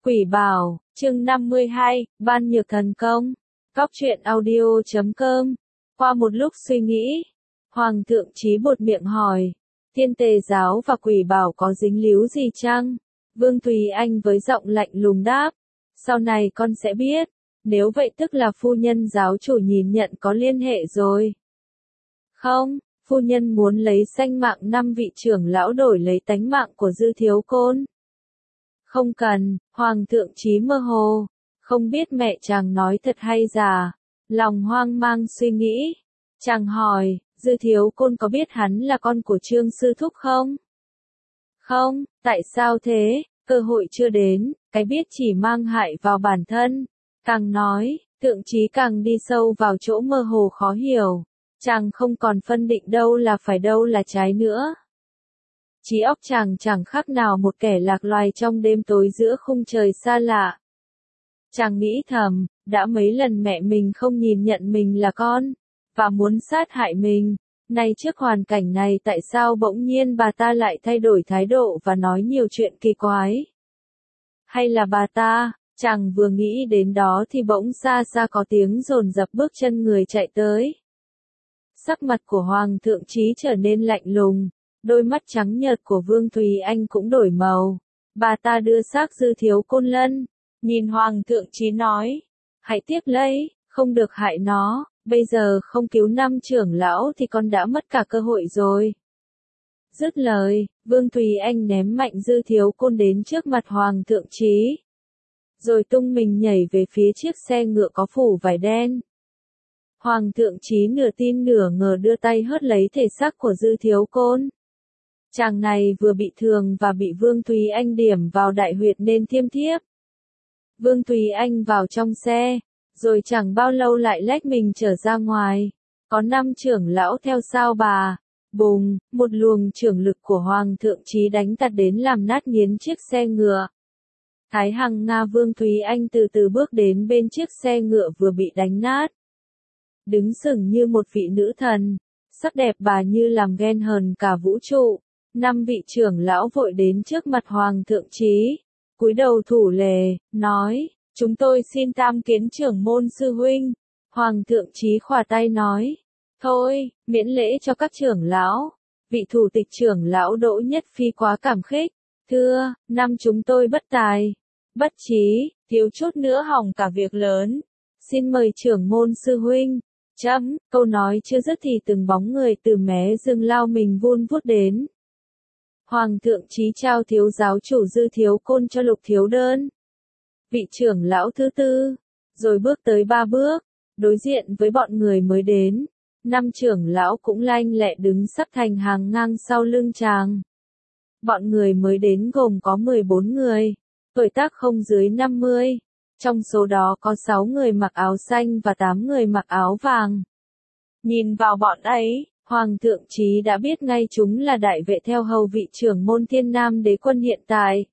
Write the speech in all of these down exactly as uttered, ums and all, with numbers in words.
Quỷ bảo, chương năm mươi hai, Ban Nhược Thần Công. Cóc truyện audio chấm com. Qua một lúc suy nghĩ, Hoàng thượng Chí buột miệng hỏi, Thiên Tề giáo và Quỷ bảo có dính líu gì chăng? Vương Thùy Anh với giọng lạnh lùng đáp, sau này con sẽ biết, nếu vậy tức là phu nhân giáo chủ nhìn nhận có liên hệ rồi. Không, phu nhân muốn lấy sanh mạng năm vị trưởng lão đổi lấy tánh mạng của Dư Thiếu Côn. Không cần, Hoàng thượng Chí mơ hồ, không biết mẹ chàng nói thật hay giả, lòng hoang mang suy nghĩ. Chàng hỏi, Dư Thiếu Côn có biết hắn là con của Trương Sư Thúc không? Không, tại sao thế, cơ hội chưa đến, cái biết chỉ mang hại vào bản thân. Càng nói, thượng Chí càng đi sâu vào chỗ mơ hồ khó hiểu, chàng không còn phân định đâu là phải đâu là trái nữa. Trí óc chàng chẳng khác nào một kẻ lạc loài trong đêm tối giữa khung trời xa lạ. Chàng nghĩ thầm, đã mấy lần mẹ mình không nhìn nhận mình là con, và muốn sát hại mình, nay trước hoàn cảnh này tại sao bỗng nhiên bà ta lại thay đổi thái độ và nói nhiều chuyện kỳ quái? Hay là bà ta, chàng vừa nghĩ đến đó thì bỗng xa xa có tiếng dồn dập bước chân người chạy tới. Sắc mặt của Hoàng thượng Chí trở nên lạnh lùng. Đôi mắt trắng nhợt của Vương Thùy Anh cũng đổi màu. Bà ta đưa xác Dư Thiếu Côn lên, nhìn Hoàng thượng Chí nói, hãy tiếp lấy, không được hại nó, bây giờ không cứu năm trưởng lão thì con đã mất cả cơ hội rồi. Dứt lời, Vương Thùy Anh ném mạnh Dư Thiếu Côn đến trước mặt Hoàng thượng Chí, rồi tung mình nhảy về phía chiếc xe ngựa có phủ vải đen. Hoàng thượng Chí nửa tin nửa ngờ đưa tay hớt lấy thể xác của Dư Thiếu Côn. Chàng này vừa bị thương và bị Vương Thùy Anh điểm vào đại huyệt nên thiêm thiếp. Vương Thùy Anh vào trong xe, rồi chẳng bao lâu lại lách mình trở ra ngoài. Có năm trưởng lão theo sau bà. Bùng, một luồng trưởng lực của Hoàng thượng Chí đánh tạt đến làm nát nghiến chiếc xe ngựa. Thái Hằng Nga Vương Thùy Anh từ từ bước đến bên chiếc xe ngựa vừa bị đánh nát. Đứng sừng như một vị nữ thần, sắc đẹp bà như làm ghen hờn cả vũ trụ. Năm vị trưởng lão vội đến trước mặt Hoàng thượng Chí, cúi đầu thủ lễ, nói, chúng tôi xin tam kiến trưởng môn sư huynh. Hoàng thượng Chí khỏa tay nói, thôi, miễn lễ cho các trưởng lão. Vị thủ tịch trưởng lão Đỗ Nhất Phi quá cảm khích, thưa, năm chúng tôi bất tài, bất trí, thiếu chút nữa hỏng cả việc lớn. Xin mời trưởng môn sư huynh. Chấm, câu nói chưa dứt thì từng bóng người từ mé rừng lao mình vun vút đến. Hoàng thượng Chí trao thiếu giáo chủ Dư Thiếu Côn cho Lục Thiếu Đơn, vị trưởng lão thứ tư, rồi bước tới ba bước, đối diện với bọn người mới đến. Năm trưởng lão cũng lanh lẹ đứng sắp thành hàng ngang sau lưng chàng. Bọn người mới đến gồm có mười bốn người, tuổi tác không dưới năm mươi, trong số đó có sáu người mặc áo xanh và tám người mặc áo vàng. Nhìn vào bọn ấy, Hoàng thượng Chí đã biết ngay chúng là đại vệ theo hầu vị trưởng môn Thiên Nam Đế quân hiện tại.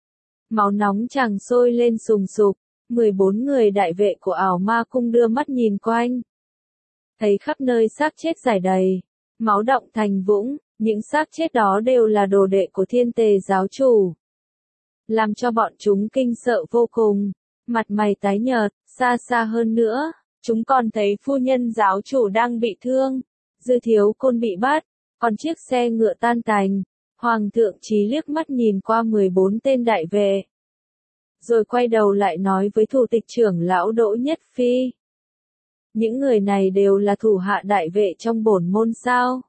Máu nóng chàng sôi lên sùng sục, mười bốn người đại vệ của Ảo Ma Cung đưa mắt nhìn quanh. Thấy khắp nơi xác chết rải đầy, máu đọng thành vũng, những xác chết đó đều là đồ đệ của Thiên Tề giáo chủ. Làm cho bọn chúng kinh sợ vô cùng, mặt mày tái nhợt, xa xa hơn nữa, chúng còn thấy phu nhân giáo chủ đang bị thương. Dư Thiếu Côn bị bắt, còn chiếc xe ngựa tan tành. Hoàng thượng Chí liếc mắt nhìn qua mười bốn tên đại vệ, rồi quay đầu lại nói với thủ tịch trưởng lão Đỗ Nhất Phi. Những người này đều là thủ hạ đại vệ trong bổn môn sao?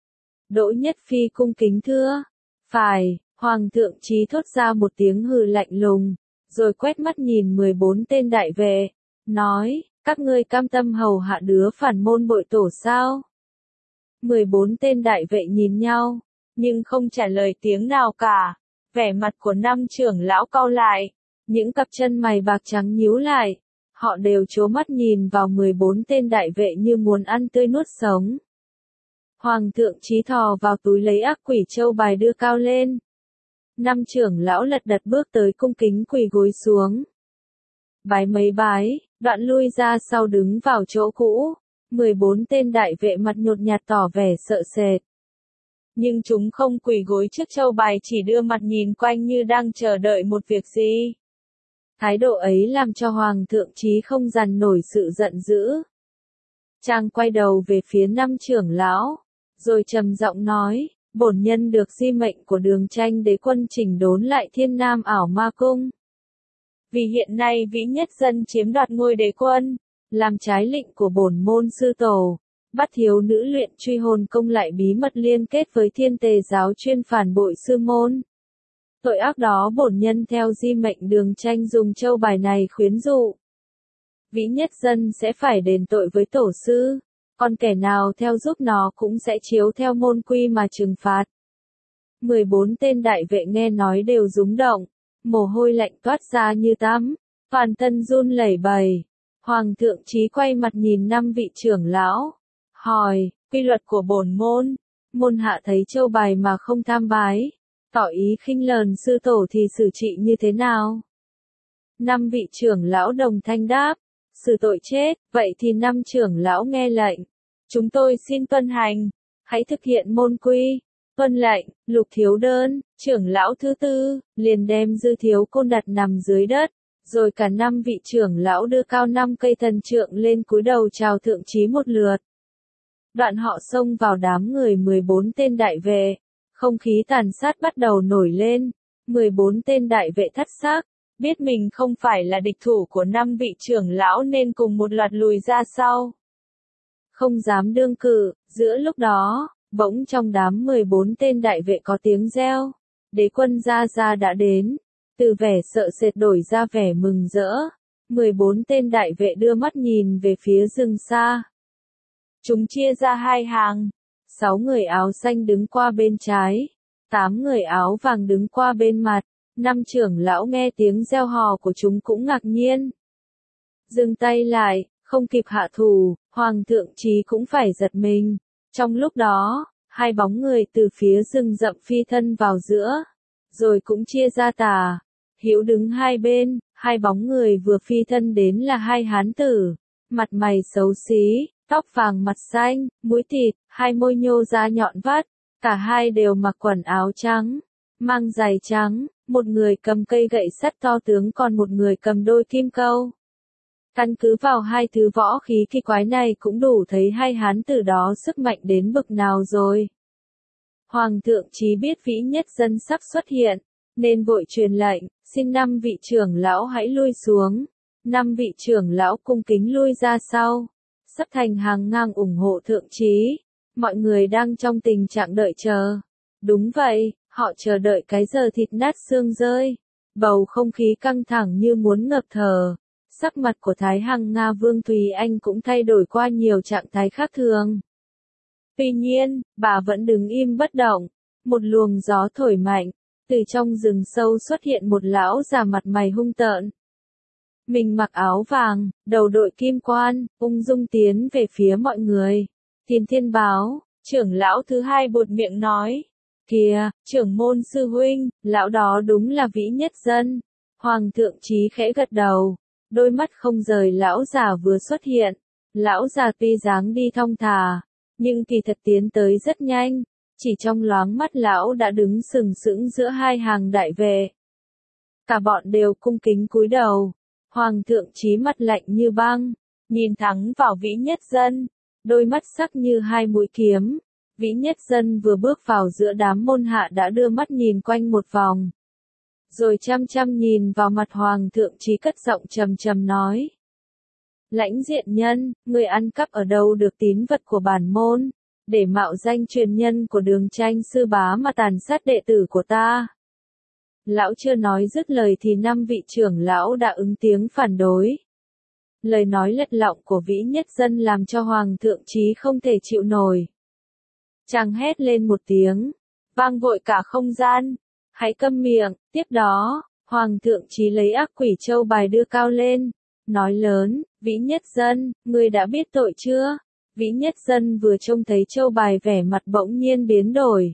Đỗ Nhất Phi cung kính thưa. Phải, Hoàng thượng Chí thốt ra một tiếng hừ lạnh lùng, rồi quét mắt nhìn mười bốn tên đại vệ, nói, các ngươi cam tâm hầu hạ đứa phản môn bội tổ sao? mười bốn tên đại vệ nhìn nhau, nhưng không trả lời tiếng nào cả. Vẻ mặt của năm trưởng lão cau lại, những cặp chân mày bạc trắng nhíu lại. Họ đều trố mắt nhìn vào mười bốn tên đại vệ như muốn ăn tươi nuốt sống. Hoàng thượng Chí thò vào túi lấy ác quỷ châu bài đưa cao lên. Năm trưởng lão lật đật bước tới cung kính quỳ gối xuống. Bái mấy bái, đoạn lui ra sau đứng vào chỗ cũ. mười bốn tên đại vệ mặt nhột nhạt tỏ vẻ sợ sệt. Nhưng chúng không quỳ gối trước châu bài, chỉ đưa mặt nhìn quanh như đang chờ đợi một việc gì. Thái độ ấy làm cho Hoàng thượng Chí không dằn nổi sự giận dữ. Chàng quay đầu về phía năm trưởng lão, rồi trầm giọng nói, bổn nhân được di mệnh của Đường Tranh đế quân chỉnh đốn lại Thiên Nam ảo ma cung. Vì hiện nay Vĩ Nhất Dân chiếm đoạt ngôi đế quân, làm trái lệnh của bổn môn sư tổ, bắt thiếu nữ luyện truy hồn công lại bí mật liên kết với Thiên Tề giáo chuyên phản bội sư môn. Tội ác đó bổn nhân theo di mệnh Đường Tranh dùng châu bài này khuyến dụ. Vĩ Nhất Dân sẽ phải đền tội với tổ sư, còn kẻ nào theo giúp nó cũng sẽ chiếu theo môn quy mà trừng phạt. mười bốn tên đại vệ nghe nói đều rúng động, mồ hôi lạnh toát ra như tắm, toàn thân run lẩy bẩy. Hoàng thượng Chí quay mặt nhìn năm vị trưởng lão, hỏi, quy luật của bổn môn, môn hạ thấy châu bài mà không tham bái, tỏ ý khinh lờn sư tổ thì xử trị như thế nào? Năm vị trưởng lão đồng thanh đáp, xử tội chết, vậy thì năm trưởng lão nghe lệnh. Chúng tôi xin tuân hành, hãy thực hiện môn quy. Tuân lệnh, Lục Thiếu Đơn, trưởng lão thứ tư, liền đem Dư Thiếu Côn đặt nằm dưới đất, rồi cả năm vị trưởng lão đưa cao năm cây thần trượng lên cúi đầu chào thượng Chí một lượt. Đoạn họ xông vào đám người mười bốn tên đại vệ, không khí tàn sát bắt đầu nổi lên, mười bốn tên đại vệ thất xác, biết mình không phải là địch thủ của năm vị trưởng lão nên cùng một loạt lùi ra sau. Không dám đương cự, giữa lúc đó, bỗng trong đám mười bốn tên đại vệ có tiếng reo, đế quân Gia Gia đã đến, từ vẻ sợ sệt đổi ra vẻ mừng rỡ, mười bốn tên đại vệ đưa mắt nhìn về phía rừng xa. Chúng chia ra hai hàng, sáu người áo xanh đứng qua bên trái, tám người áo vàng đứng qua bên mặt, năm trưởng lão nghe tiếng reo hò của chúng cũng ngạc nhiên. Dừng tay lại, không kịp hạ thủ, Hoàng thượng Chí cũng phải giật mình. Trong lúc đó, hai bóng người từ phía rừng rậm phi thân vào giữa, rồi cũng chia ra tà, hữu đứng hai bên, hai bóng người vừa phi thân đến là hai hán tử, mặt mày xấu xí, tóc vàng mặt xanh, mũi thịt, hai môi nhô ra nhọn vắt, cả hai đều mặc quần áo trắng, mang giày trắng, một người cầm cây gậy sắt to tướng còn một người cầm đôi kim câu. Căn cứ vào hai thứ võ khí kỳ quái này cũng đủ thấy hai hán tử đó sức mạnh đến bực nào rồi. Hoàng thượng Chí biết Vĩ Nhất Dân sắp xuất hiện, nên vội truyền lệnh, xin năm vị trưởng lão hãy lui xuống. Năm vị trưởng lão cung kính lui ra sau, sắp thành hàng ngang ủng hộ thượng Chí. Mọi người đang trong tình trạng đợi chờ. Đúng vậy, họ chờ đợi cái giờ thịt nát xương rơi. Bầu không khí căng thẳng như muốn ngập thở. Sắc mặt của Thái Hằng Nga Vương Thùy Anh cũng thay đổi qua nhiều trạng thái khác thường. Tuy nhiên, bà vẫn đứng im bất động. Một luồng gió thổi mạnh, từ trong rừng sâu xuất hiện một lão già mặt mày hung tợn. Mình mặc áo vàng, đầu đội kim quan, ung dung tiến về phía mọi người. Thiên Thiên báo, trưởng lão thứ hai buột miệng nói. Kìa, trưởng môn sư huynh, lão đó đúng là Vĩ Nhất Dân. Hoàng thượng Chí khẽ gật đầu. Đôi mắt không rời lão già vừa xuất hiện. Lão già tuy dáng đi thong thả, nhưng kỳ thật tiến tới rất nhanh. Chỉ trong loáng mắt lão đã đứng sừng sững giữa hai hàng đại vệ. Cả bọn đều cung kính cúi đầu. Hoàng thượng Chí mặt lạnh như băng, nhìn thẳng vào Vĩ Nhất Dân, đôi mắt sắc như hai mũi kiếm. Vĩ Nhất Dân vừa bước vào giữa đám môn hạ đã đưa mắt nhìn quanh một vòng. Rồi chăm chăm nhìn vào mặt Hoàng thượng Chí cất giọng trầm trầm nói. Lãnh diện nhân, người ăn cắp ở đâu được tín vật của bản môn, để mạo danh truyền nhân của Đường Tranh sư bá mà tàn sát đệ tử của ta. Lão chưa nói dứt lời thì năm vị trưởng lão đã ứng tiếng phản đối. Lời nói lật lọng của Vĩ Nhất Dân làm cho Hoàng thượng Chí không thể chịu nổi. Chàng hét lên một tiếng, vang vội cả không gian. Hãy câm miệng. Tiếp đó, Hoàng thượng Chí lấy ác quỷ châu bài đưa cao lên, nói lớn, Vĩ Nhất Dân, ngươi đã biết tội chưa? Vĩ Nhất Dân vừa trông thấy châu bài vẻ mặt bỗng nhiên biến đổi.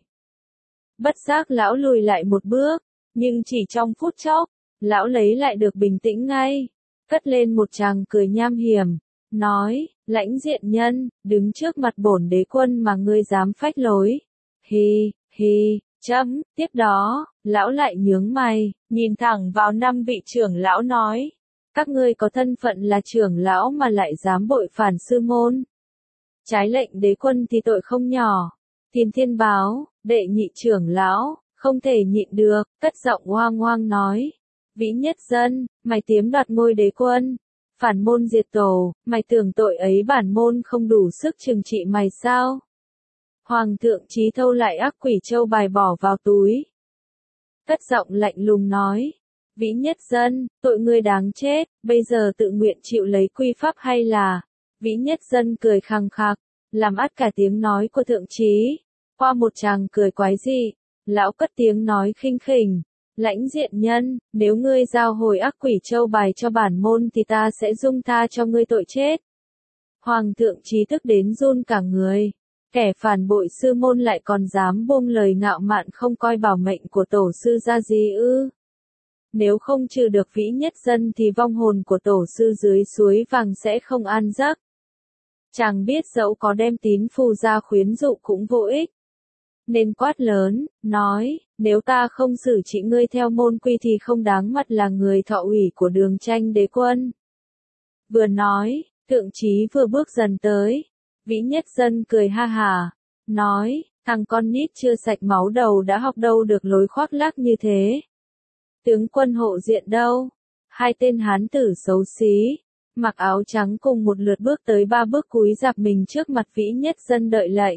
Bất giác lão lùi lại một bước, nhưng chỉ trong phút chốc, lão lấy lại được bình tĩnh ngay, cất lên một tràng cười nham hiểm, nói, lãnh diện nhân, đứng trước mặt bổn đế quân mà ngươi dám phách lối. Hi, hi, chấm, tiếp đó, Lão lại nhướng mày, nhìn thẳng vào năm vị trưởng lão nói. Các ngươi có thân phận là trưởng lão mà lại dám bội phản sư môn. Trái lệnh đế quân thì tội không nhỏ. Thiên Thiên báo, đệ nhị trưởng lão, không thể nhịn được, cất giọng oang oang nói. Vĩ Nhất Dân, mày tiếm đoạt ngôi đế quân. Phản môn diệt tổ, mày tưởng tội ấy bản môn không đủ sức trừng trị mày sao? Hoàng thượng Chí thâu lại ác quỷ châu bài bỏ vào túi. Cất giọng lạnh lùng nói. Vĩ Nhất Dân, tội ngươi đáng chết, bây giờ tự nguyện chịu lấy quy pháp hay là... Vĩ Nhất Dân cười khăng khặc, làm át cả tiếng nói của thượng trí. Qua một tràng cười quái dị, lão cất tiếng nói khinh khỉnh. Lãnh diện nhân, nếu ngươi giao hồi ác quỷ châu bài cho bản môn thì ta sẽ dung tha cho ngươi tội chết. Hoàng thượng Chí tức đến run cả người. Kẻ phản bội sư môn lại còn dám buông lời ngạo mạn không coi bảo mệnh của tổ sư ra gì ư. Nếu không trừ được Vĩ Nhất Dân thì vong hồn của tổ sư dưới suối vàng sẽ không an giấc. Chàng biết dẫu có đem tín phù ra khuyến dụ cũng vô ích. Nên quát lớn, nói, nếu ta không xử trị ngươi theo môn quy thì không đáng mặt là người thọ ủy của Đường Tranh đế quân. Vừa nói, thượng trí vừa bước dần tới. Vĩ Nhất Dân cười ha hà, nói, thằng con nít chưa sạch máu đầu đã học đâu được lối khoác lác như thế. Tướng quân hộ diện đâu? Hai tên hán tử xấu xí, mặc áo trắng cùng một lượt bước tới ba bước cúi rạp mình trước mặt Vĩ Nhất Dân đợi lệnh.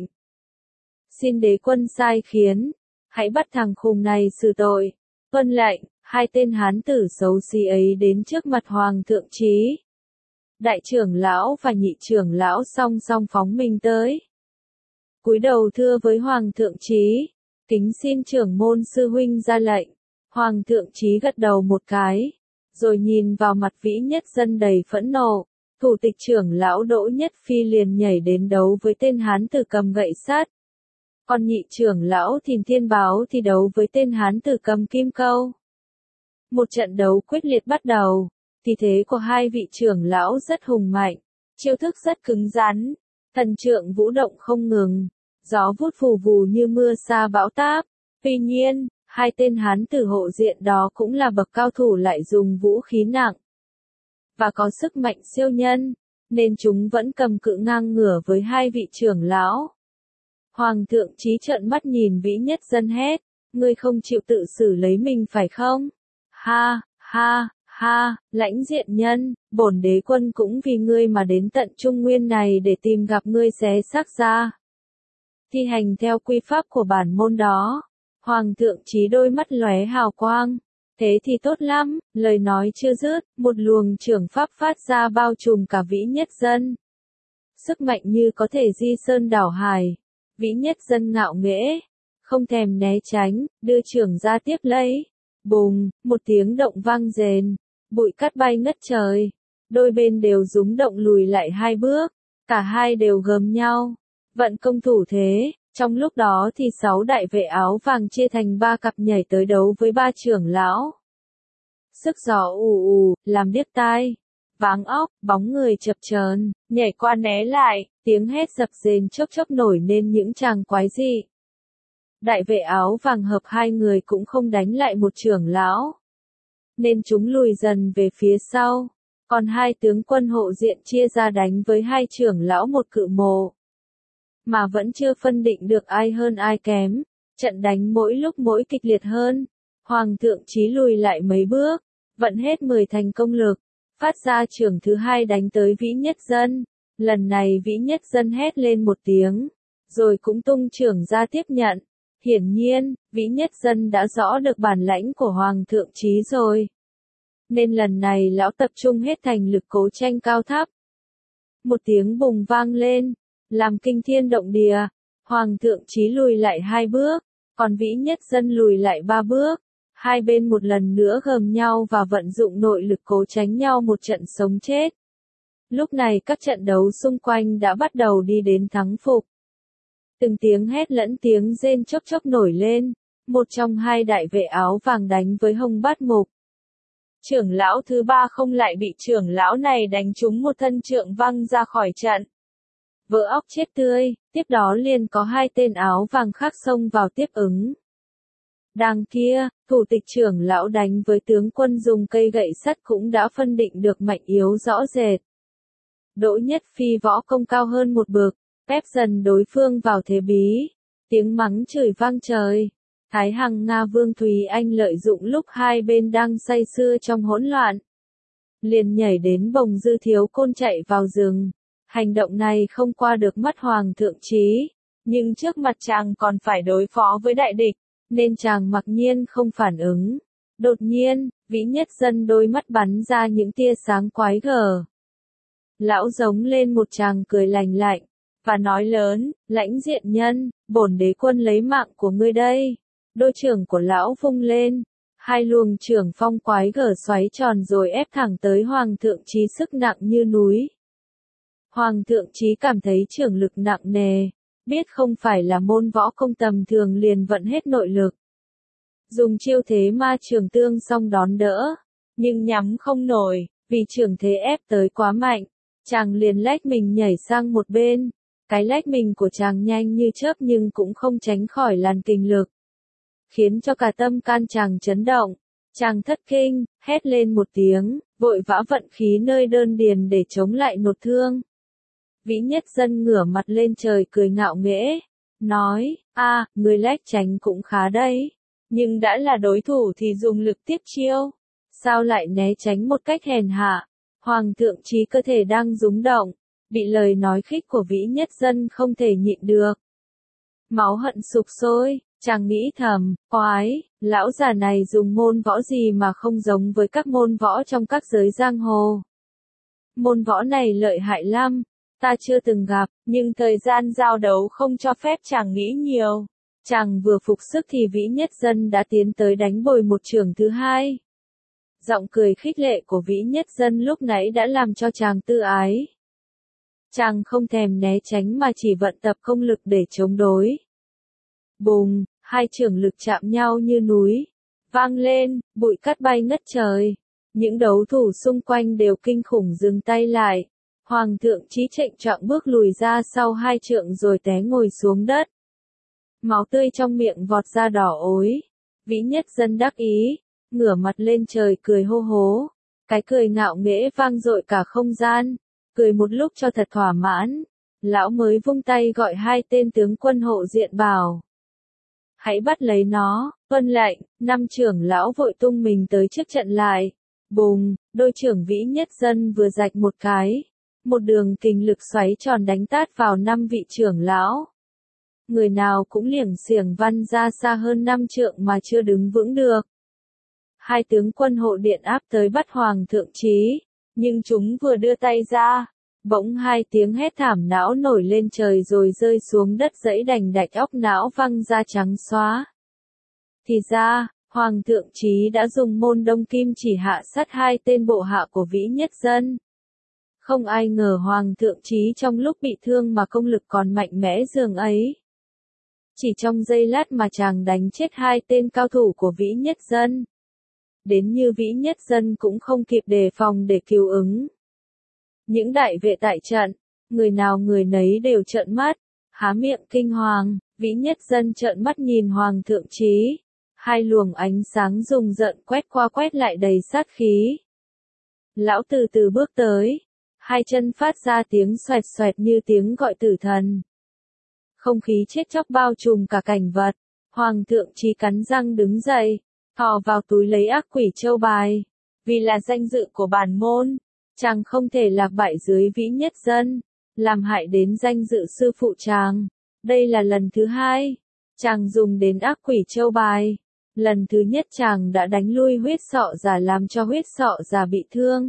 Xin đế quân sai khiến, hãy bắt thằng khùng này xử tội. Tuân lệnh, hai tên hán tử xấu xí ấy đến trước mặt Hoàng thượng Chí. Đại trưởng lão và nhị trưởng lão song song phóng mình tới. Cúi đầu thưa với Hoàng thượng Chí, kính xin trưởng môn sư huynh ra lệnh. Hoàng thượng Chí gật đầu một cái, rồi nhìn vào mặt Vĩ Nhất Dân đầy phẫn nộ. Thủ tịch trưởng lão Đỗ Nhất Phi liền nhảy đến đấu với tên hán tử cầm gậy sắt. Còn nhị trưởng lão Thìn Thiên Báo thì đấu với tên hán tử cầm kim câu. Một trận đấu quyết liệt bắt đầu. Thì thế của hai vị trưởng lão rất hùng mạnh, chiêu thức rất cứng rắn, thần trượng vũ động không ngừng, gió vút phù vù như mưa sa bão táp. Tuy nhiên, hai tên hán tử hộ diện đó cũng là bậc cao thủ lại dùng vũ khí nặng và có sức mạnh siêu nhân, nên chúng vẫn cầm cự ngang ngửa với hai vị trưởng lão. Hoàng thượng Chí trợn mắt nhìn Vĩ Nhất Dân hét, ngươi không chịu tự xử lấy mình phải không? Ha, ha. Ha, lãnh diện nhân, bổn đế quân cũng vì ngươi mà đến tận Trung Nguyên này để tìm gặp ngươi xé xác ra. Thi hành theo quy pháp của bản môn đó. Hoàng thượng Chí đôi mắt lóe hào quang. Thế thì tốt lắm, lời nói chưa dứt, một luồng trưởng pháp phát ra bao trùm cả Vĩ Nhất Dân. Sức mạnh như có thể di sơn đảo hải. Vĩ Nhất Dân ngạo nghễ, không thèm né tránh, đưa trưởng ra tiếp lấy. Bùng, một tiếng động vang rền. Bụi cát bay ngất trời, đôi bên đều rúng động lùi lại hai bước, cả hai đều gầm nhau, vận công thủ thế. Trong lúc đó thì sáu đại vệ áo vàng chia thành ba cặp nhảy tới đấu với ba trưởng lão. Sức gió ù ù, làm điếc tai, váng óc, bóng người chập chờn, nhảy qua né lại, tiếng hét dập dềnh chốc chốc nổi nên những tràng quái dị. Đại vệ áo vàng hợp hai người cũng không đánh lại một trưởng lão, nên chúng lùi dần về phía sau, còn hai tướng quân hộ diện chia ra đánh với hai trưởng lão một cự mộ. Mà vẫn chưa phân định được ai hơn ai kém, trận đánh mỗi lúc mỗi kịch liệt hơn. Hoàng thượng Chí lùi lại mấy bước, vận hết mười thành công lực, phát ra trưởng thứ hai đánh tới Vĩ Nhất Dân. Lần này Vĩ Nhất Dân hét lên một tiếng, rồi cũng tung trưởng ra tiếp nhận. Hiển nhiên, Vĩ Nhất Dân đã rõ được bản lãnh của Hoàng thượng Chí rồi. Nên lần này lão tập trung hết thành lực cố tranh cao thấp. Một tiếng bùng vang lên, làm kinh thiên động địa. Hoàng thượng Chí lùi lại hai bước, còn Vĩ Nhất Dân lùi lại ba bước. Hai bên một lần nữa gầm nhau và vận dụng nội lực cố tránh nhau một trận sống chết. Lúc này các trận đấu xung quanh đã bắt đầu đi đến thắng phục. Từng tiếng hét lẫn tiếng rên chốc chốc nổi lên, một trong hai đại vệ áo vàng đánh với Hồng Bát Mục. Trưởng lão thứ ba không lại bị trưởng lão này đánh trúng một thân trượng văng ra khỏi trận. Vỡ óc chết tươi, tiếp đó liền có hai tên áo vàng khác xông vào tiếp ứng. Đằng kia, thủ tịch trưởng lão đánh với tướng quân dùng cây gậy sắt cũng đã phân định được mạnh yếu rõ rệt. Đỗ Nhất Phi võ công cao hơn một bậc, ép dần đối phương vào thế bí. Tiếng mắng chửi vang trời. Thái Hằng Nga Vương Thúy Anh lợi dụng lúc hai bên đang say sưa trong hỗn loạn, liền nhảy đến bồng Dư Thiếu Côn chạy vào rừng. Hành động này không qua được mắt Hoàng thượng Chí, nhưng trước mặt chàng còn phải đối phó với đại địch, nên chàng mặc nhiên không phản ứng. Đột nhiên, Vĩ Nhất Dân đôi mắt bắn ra những tia sáng quái gở. Lão giống lên một tràng cười lành lạnh, và nói lớn, lãnh diện nhân, bổn đế quân lấy mạng của ngươi đây. Đôi trưởng của lão vung lên, hai luồng trưởng phong quái gở xoáy tròn rồi ép thẳng tới Hoàng thượng Chí sức nặng như núi. Hoàng thượng Chí cảm thấy trưởng lực nặng nề, biết không phải là môn võ công tầm thường liền vận hết nội lực. Dùng chiêu thế ma trường tương song đón đỡ, nhưng nhắm không nổi, vì trưởng thế ép tới quá mạnh, chàng liền lách mình nhảy sang một bên. Cái lách mình của chàng nhanh như chớp nhưng cũng không tránh khỏi làn kình lực, khiến cho cả tâm can chàng chấn động. Chàng thất kinh, hét lên một tiếng, vội vã vận khí nơi đơn điền để chống lại nột thương. Vĩ Nhất Dân ngửa mặt lên trời cười ngạo nghễ, nói, a, người lách tránh cũng khá đấy, nhưng đã là đối thủ thì dùng lực tiếp chiêu, sao lại né tránh một cách hèn hạ. Hoàng thượng Chí cơ thể đang rúng động, bị lời nói khích của Vĩ Nhất Dân không thể nhịn được. Máu hận sục sôi, chàng nghĩ thầm, oái, lão già này dùng môn võ gì mà không giống với các môn võ trong các giới giang hồ. Môn võ này lợi hại lắm, ta chưa từng gặp, nhưng thời gian giao đấu không cho phép chàng nghĩ nhiều. Chàng vừa phục sức thì Vĩ Nhất Dân đã tiến tới đánh bồi một chưởng thứ hai. Giọng cười khích lệ của Vĩ Nhất Dân lúc nãy đã làm cho chàng tư ái. Chàng không thèm né tránh mà chỉ vận tập công lực để chống đối. Bùng, hai chưởng lực chạm nhau như núi, vang lên, bụi cát bay ngất trời. Những đấu thủ xung quanh đều kinh khủng dừng tay lại. Hoàng thượng Chí trệnh choạng bước lùi ra sau hai trượng rồi té ngồi xuống đất. Máu tươi trong miệng vọt ra đỏ ối. Vĩ Nhất Dân đắc ý, ngửa mặt lên trời cười hô hố. Cái cười ngạo nghễ vang dội cả không gian. Cười một lúc cho thật thỏa mãn. Lão mới vung tay gọi hai tên tướng quân hộ diện bảo. Hãy bắt lấy nó, tuân lệnh. Năm trưởng lão vội tung mình tới trước trận lại. Bùng, đôi trưởng Vĩ Nhất Dân vừa rạch một cái. Một đường kình lực xoáy tròn đánh tát vào năm vị trưởng lão. Người nào cũng liểng xiểng văng ra xa hơn năm trượng mà chưa đứng vững được. Hai tướng quân hộ điện áp tới bắt Hoàng thượng Chí, nhưng chúng vừa đưa tay ra, bỗng hai tiếng hét thảm não nổi lên trời rồi rơi xuống đất dẫy đành đạch óc não văng ra trắng xóa. Thì ra, Hoàng thượng Chí đã dùng môn đông kim chỉ hạ sát hai tên bộ hạ của Vĩ Nhất Dân. Không ai ngờ Hoàng thượng Chí trong lúc bị thương mà công lực còn mạnh mẽ dường ấy. Chỉ trong giây lát mà chàng đánh chết hai tên cao thủ của Vĩ Nhất Dân. Đến như Vĩ Nhất Dân cũng không kịp đề phòng để cứu ứng. Những đại vệ tại trận, người nào người nấy đều trợn mắt, há miệng kinh hoàng. Vĩ Nhất Dân trợn mắt nhìn Hoàng thượng Chí. Hai luồng ánh sáng rùng rợn quét qua quét lại đầy sát khí. Lão từ từ bước tới. Hai chân phát ra tiếng xoẹt xoẹt như tiếng gọi tử thần. Không khí chết chóc bao trùm cả cảnh vật. Hoàng thượng Chí cắn răng đứng dậy, thò vào túi lấy ác quỷ châu bài. Vì là danh dự của bản môn, chàng không thể lạc bại dưới Vĩ Nhất Dân, làm hại đến danh dự sư phụ chàng. Đây là lần thứ hai, chàng dùng đến ác quỷ châu bài. Lần thứ nhất chàng đã đánh lui huyết sọ giả làm cho huyết sọ giả bị thương.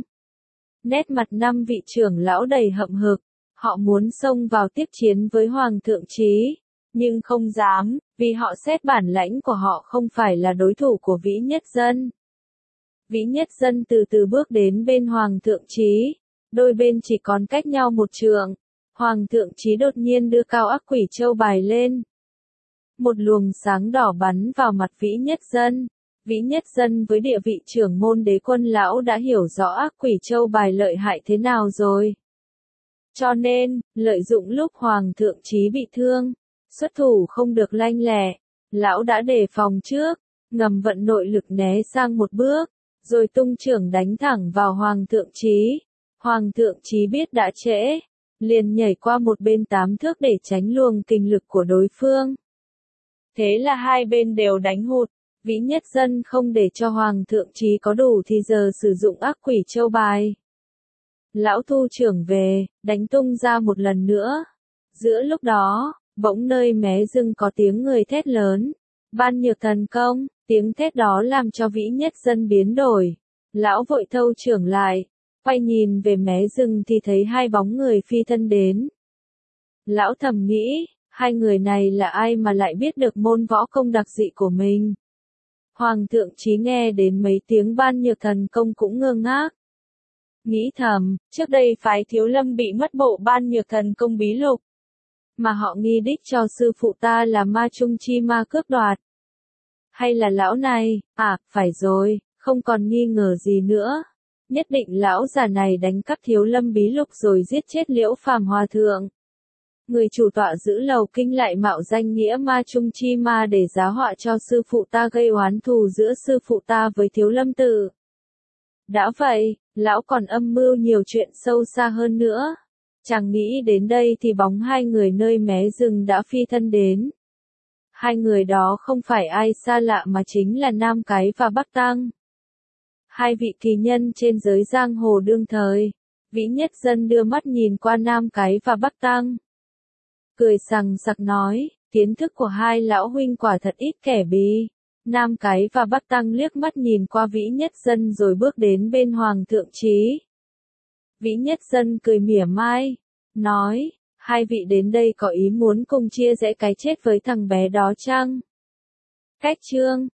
Nét mặt năm vị trưởng lão đầy hậm hực, họ muốn xông vào tiếp chiến với Hoàng thượng Chí, nhưng không dám, vì họ xét bản lãnh của họ không phải là đối thủ của Vĩ Nhất Dân. Vĩ Nhất Dân từ từ bước đến bên Hoàng thượng Chí, đôi bên chỉ còn cách nhau một trượng. Hoàng thượng Chí đột nhiên đưa cao ác quỷ châu bài lên. Một luồng sáng đỏ bắn vào mặt Vĩ Nhất Dân. Vĩ Nhất Dân với địa vị trưởng môn đế quân lão đã hiểu rõ ác quỷ châu bài lợi hại thế nào rồi. Cho nên, lợi dụng lúc Hoàng thượng Chí bị thương, xuất thủ không được lanh lẹ, lão đã đề phòng trước, ngầm vận nội lực né sang một bước, rồi tung chưởng đánh thẳng vào Hoàng thượng Chí. Hoàng thượng Chí biết đã trễ, liền nhảy qua một bên tám thước để tránh luồng kình lực của đối phương. Thế là hai bên đều đánh hụt, Vĩ Nhất Dân không để cho Hoàng thượng Chí có đủ thì giờ sử dụng ác quỷ châu bài. Lão thu trưởng về, đánh tung ra một lần nữa. Giữa lúc đó, bỗng nơi mé rừng có tiếng người thét lớn. Ban nhược thần công, tiếng thét đó làm cho Vĩ Nhất Dân biến đổi. Lão vội thâu trưởng lại, quay nhìn về mé rừng thì thấy hai bóng người phi thân đến. Lão thầm nghĩ, hai người này là ai mà lại biết được môn võ công đặc dị của mình. Hoàng thượng Chí nghe đến mấy tiếng ban nhược thần công cũng ngơ ngác. Nghĩ thầm, trước đây phái Thiếu Lâm bị mất bộ ban nhược thần công bí lục. Mà họ nghi đích cho sư phụ ta là ma trung chi ma cướp đoạt. Hay là lão này, à, phải rồi, không còn nghi ngờ gì nữa. Nhất định lão già này đánh cắp Thiếu Lâm bí lục rồi giết chết Liễu Phàm hòa thượng. Người chủ tọa giữ lầu kinh lại mạo danh nghĩa ma trung chi ma để giá họa cho sư phụ ta, gây oán thù giữa sư phụ ta với Thiếu Lâm tự. Đã vậy, lão còn âm mưu nhiều chuyện sâu xa hơn nữa. Chẳng nghĩ đến đây thì bóng hai người nơi mé rừng đã phi thân đến. Hai người đó không phải ai xa lạ mà chính là Nam Cái và Bắc Tăng. Hai vị kỳ nhân trên giới giang hồ đương thời. Vĩ Nhất Dân đưa mắt nhìn qua Nam Cái và Bắc Tăng. Cười sằng sặc nói, kiến thức của hai lão huynh quả thật ít kẻ bí. Nam Cái và Bắc Tăng liếc mắt nhìn qua Vĩ Nhất Dân rồi bước đến bên Hoàng thượng Chí. Vĩ Nhất Dân cười mỉa mai, nói, hai vị đến đây có ý muốn cùng chia rẽ cái chết với thằng bé đó chăng? Cách chương